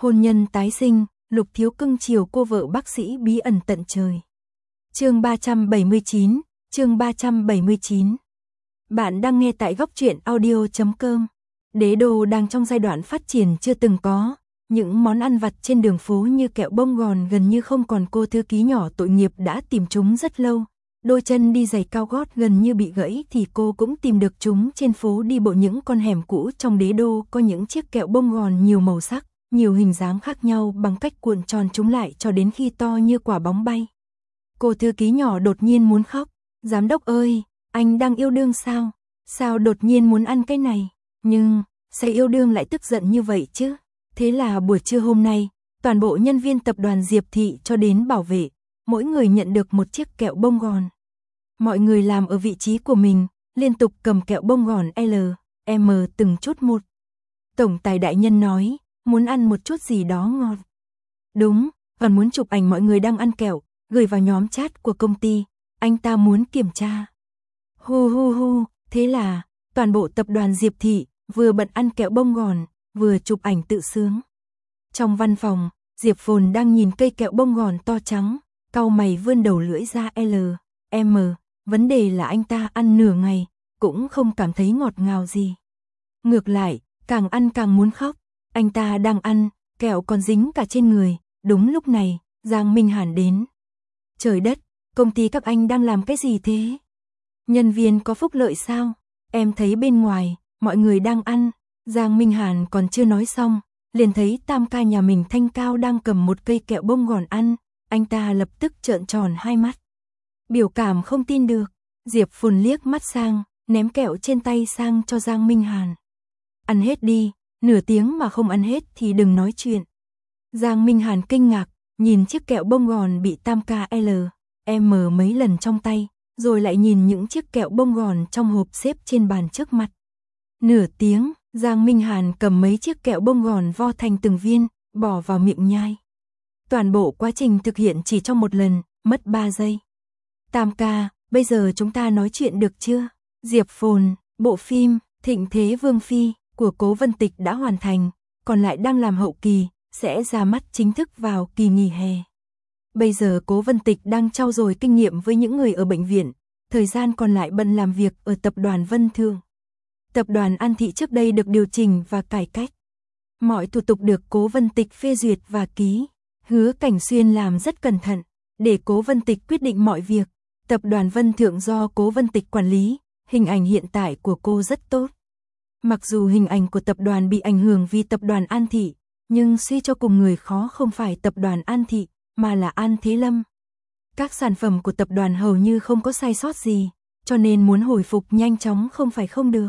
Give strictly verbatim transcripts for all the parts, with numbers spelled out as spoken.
Hôn nhân tái sinh, Lục Thiếu cưng chiều cô vợ bác sĩ bí ẩn tận trời. Chương ba trăm bảy mươi chín, chương ba trăm bảy mươi chín. Bạn đang nghe tại góc truyện audio chấm com. Đế đô đang trong giai đoạn phát triển chưa từng có, những món ăn vặt trên đường phố như kẹo bông gòn gần như không còn. Cô thư ký nhỏ tội nghiệp đã tìm chúng rất lâu. Đôi chân đi giày cao gót gần như bị gãy thì cô cũng tìm được chúng trên phố đi bộ. Những con hẻm cũ trong đế đô có những chiếc kẹo bông gòn nhiều màu sắc, nhiều hình dáng khác nhau, bằng cách cuộn tròn chúng lại cho đến khi to như quả bóng bay. Cô thư ký nhỏ đột nhiên muốn khóc. Giám đốc ơi, anh đang yêu đương sao? Sao đột nhiên muốn ăn cái này? Nhưng, sao yêu đương lại tức giận như vậy chứ? Thế là buổi trưa hôm nay, toàn bộ nhân viên tập đoàn Diệp Thị cho đến bảo vệ, mỗi người nhận được một chiếc kẹo bông gòn. Mọi người làm ở vị trí của mình, liên tục cầm kẹo bông gòn L, M từng chút một. Tổng tài đại nhân nói, muốn ăn một chút gì đó ngon. Đúng, còn muốn chụp ảnh mọi người đang ăn kẹo, gửi vào nhóm chat của công ty, anh ta muốn kiểm tra. Hu hu hu, thế là, toàn bộ tập đoàn Diệp Thị, vừa bận ăn kẹo bông gòn, vừa chụp ảnh tự sướng. Trong văn phòng, Diệp Phồn đang nhìn cây kẹo bông gòn to trắng, cau mày vươn đầu lưỡi ra L, M, vấn đề là anh ta ăn nửa ngày, cũng không cảm thấy ngọt ngào gì. Ngược lại, càng ăn càng muốn khóc, anh ta đang ăn, kẹo còn dính cả trên người. Đúng lúc này, Giang Minh Hàn đến. Trời đất, công ty các anh đang làm cái gì thế? Nhân viên có phúc lợi sao? Em thấy bên ngoài, mọi người đang ăn. Giang Minh Hàn còn chưa nói xong, liền thấy tam ca nhà mình Thanh Cao đang cầm một cây kẹo bông gòn ăn. Anh ta lập tức trợn tròn hai mắt, biểu cảm không tin được. Diệp Phồn liếc mắt sang, ném kẹo trên tay sang cho Giang Minh Hàn. Ăn hết đi, nửa tiếng mà không ăn hết thì đừng nói chuyện. Giang Minh Hàn kinh ngạc, nhìn chiếc kẹo bông gòn bị tam ca L, M mấy lần trong tay, rồi lại nhìn những chiếc kẹo bông gòn trong hộp xếp trên bàn trước mặt. Nửa tiếng, Giang Minh Hàn cầm mấy chiếc kẹo bông gòn vo thành từng viên, bỏ vào miệng nhai. Toàn bộ quá trình thực hiện chỉ trong một lần, mất ba giây. Tam ca, bây giờ chúng ta nói chuyện được chưa? Diệp Phồn, bộ phim Thịnh Thế Vương Phi của Cố Vân Tịch đã hoàn thành, còn lại đang làm hậu kỳ, sẽ ra mắt chính thức vào kỳ nghỉ hè. Bây giờ Cố Vân Tịch đang trau dồi kinh nghiệm với những người ở bệnh viện, thời gian còn lại bận làm việc ở tập đoàn Vân Thương. Tập đoàn An Thị trước đây được điều chỉnh và cải cách. Mọi thủ tục được Cố Vân Tịch phê duyệt và ký. Hứa Cảnh Xuyên làm rất cẩn thận, để Cố Vân Tịch quyết định mọi việc. Tập đoàn Vân Thượng do Cố Vân Tịch quản lý, hình ảnh hiện tại của cô rất tốt. Mặc dù hình ảnh của tập đoàn bị ảnh hưởng vì tập đoàn An Thị, nhưng suy cho cùng người khó không phải tập đoàn An Thị, mà là An Thế Lâm. Các sản phẩm của tập đoàn hầu như không có sai sót gì, cho nên muốn hồi phục nhanh chóng không phải không được.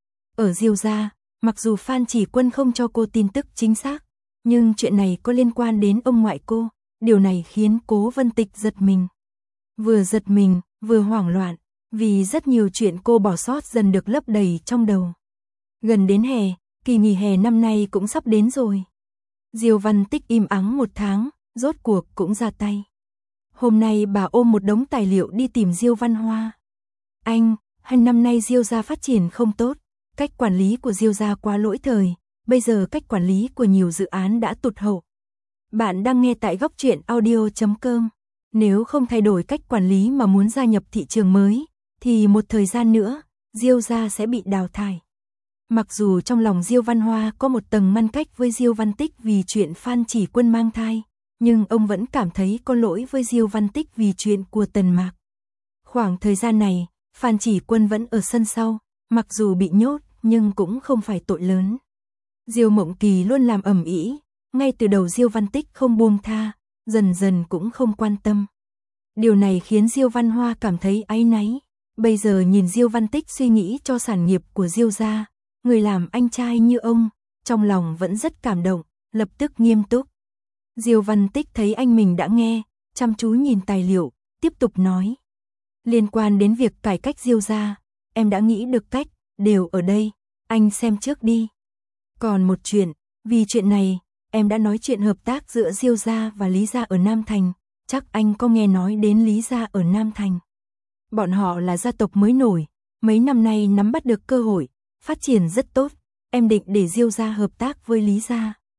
Ở Diêu gia, mặc dù Phan Chỉ Quân không cho cô tin tức chính xác, nhưng chuyện này có liên quan đến ông ngoại cô, điều này khiến Cố Vân Tịch giật mình. Vừa giật mình, vừa hoảng loạn, vì rất nhiều chuyện cô bỏ sót dần được lấp đầy trong đầu. Gần đến hè, kỳ nghỉ hè năm nay cũng sắp đến rồi. Diêu Văn Tích im ắng một tháng, rốt cuộc cũng ra tay. Hôm nay bà ôm một đống tài liệu đi tìm Diêu Văn Hoa. Anh, hai năm nay Diêu gia phát triển không tốt, cách quản lý của Diêu gia quá lỗi thời, bây giờ cách quản lý của nhiều dự án đã tụt hậu. Bạn đang nghe tại góc truyện audio chấm com. Nếu không thay đổi cách quản lý mà muốn gia nhập thị trường mới, thì một thời gian nữa, Diêu gia sẽ bị đào thải. Mặc dù trong lòng Diêu Văn Hoa có một tầng ngăn cách với Diêu Văn Tích vì chuyện Phan Chỉ Quân mang thai, nhưng ông vẫn cảm thấy có lỗi với Diêu Văn Tích vì chuyện của Tần Mạc. Khoảng thời gian này, Phan Chỉ Quân vẫn ở sân sau, mặc dù bị nhốt, nhưng cũng không phải tội lớn. Diêu Mộng Kỳ luôn làm ầm ĩ, ngay từ đầu Diêu Văn Tích không buông tha, dần dần cũng không quan tâm. Điều này khiến Diêu Văn Hoa cảm thấy áy náy. Bây giờ nhìn Diêu Văn Tích suy nghĩ cho sản nghiệp của Diêu gia, người làm anh trai như ông, trong lòng vẫn rất cảm động, lập tức nghiêm túc. Diêu Văn Tích thấy anh mình đã nghe, chăm chú nhìn tài liệu, tiếp tục nói. Liên quan đến việc cải cách Diêu gia, em đã nghĩ được cách, đều ở đây, anh xem trước đi. Còn một chuyện, vì chuyện này, em đã nói chuyện hợp tác giữa Diêu gia và Lý gia ở Nam Thành, chắc anh có nghe nói đến Lý gia ở Nam Thành. Bọn họ là gia tộc mới nổi, mấy năm nay nắm bắt được cơ hội, phát triển rất tốt, em định để Diêu gia hợp tác với Lý gia.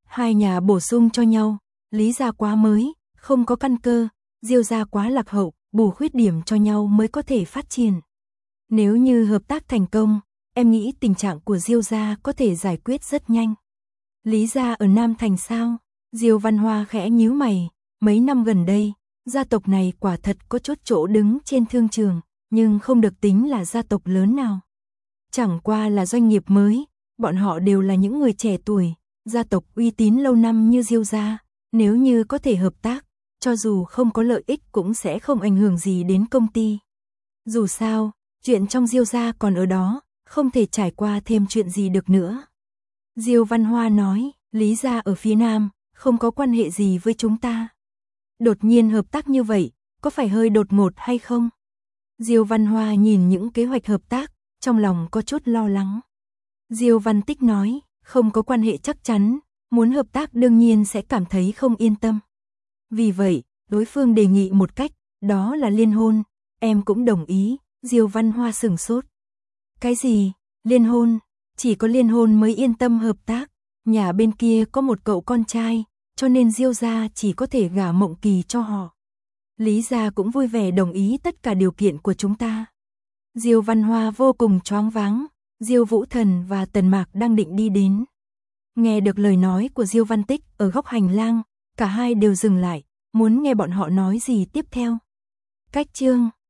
Hai nhà bổ sung cho nhau, Lý gia quá mới, không có căn cơ, Diêu gia quá lạc hậu, bù khuyết điểm cho nhau mới có thể phát triển. Nếu như hợp tác thành công, em nghĩ tình trạng của Diêu gia có thể giải quyết rất nhanh. Lý gia ở Nam Thành sao? Diêu Văn Hoa khẽ nhíu mày, mấy năm gần đây, gia tộc này quả thật có chút chỗ đứng trên thương trường, nhưng không được tính là gia tộc lớn nào. Chẳng qua là doanh nghiệp mới, bọn họ đều là những người trẻ tuổi, gia tộc uy tín lâu năm như Diêu gia, nếu như có thể hợp tác, cho dù không có lợi ích cũng sẽ không ảnh hưởng gì đến công ty. Dù sao, chuyện trong Diêu gia còn ở đó, không thể trải qua thêm chuyện gì được nữa. Diêu Văn Hoa nói, Lý gia ở phía Nam, không có quan hệ gì với chúng ta. Đột nhiên hợp tác như vậy, có phải hơi đột ngột hay không? Diêu Văn Hoa nhìn những kế hoạch hợp tác, trong lòng có chút lo lắng. Diêu Văn Tích nói, không có quan hệ chắc chắn, muốn hợp tác đương nhiên sẽ cảm thấy không yên tâm. Vì vậy, đối phương đề nghị một cách, đó là liên hôn, em cũng đồng ý. Diêu Văn Hoa sửng sốt. Cái gì? Liên hôn? Chỉ có liên hôn mới yên tâm hợp tác. Nhà bên kia có một cậu con trai, cho nên Diêu gia chỉ có thể gả Mộng Kỳ cho họ. Lý gia cũng vui vẻ đồng ý tất cả điều kiện của chúng ta. Diêu Văn Hoa vô cùng choáng váng, Diêu Vũ Thần và Tần Mạc đang định đi đến. Nghe được lời nói của Diêu Văn Tích ở góc hành lang, cả hai đều dừng lại, muốn nghe bọn họ nói gì tiếp theo. Cách chương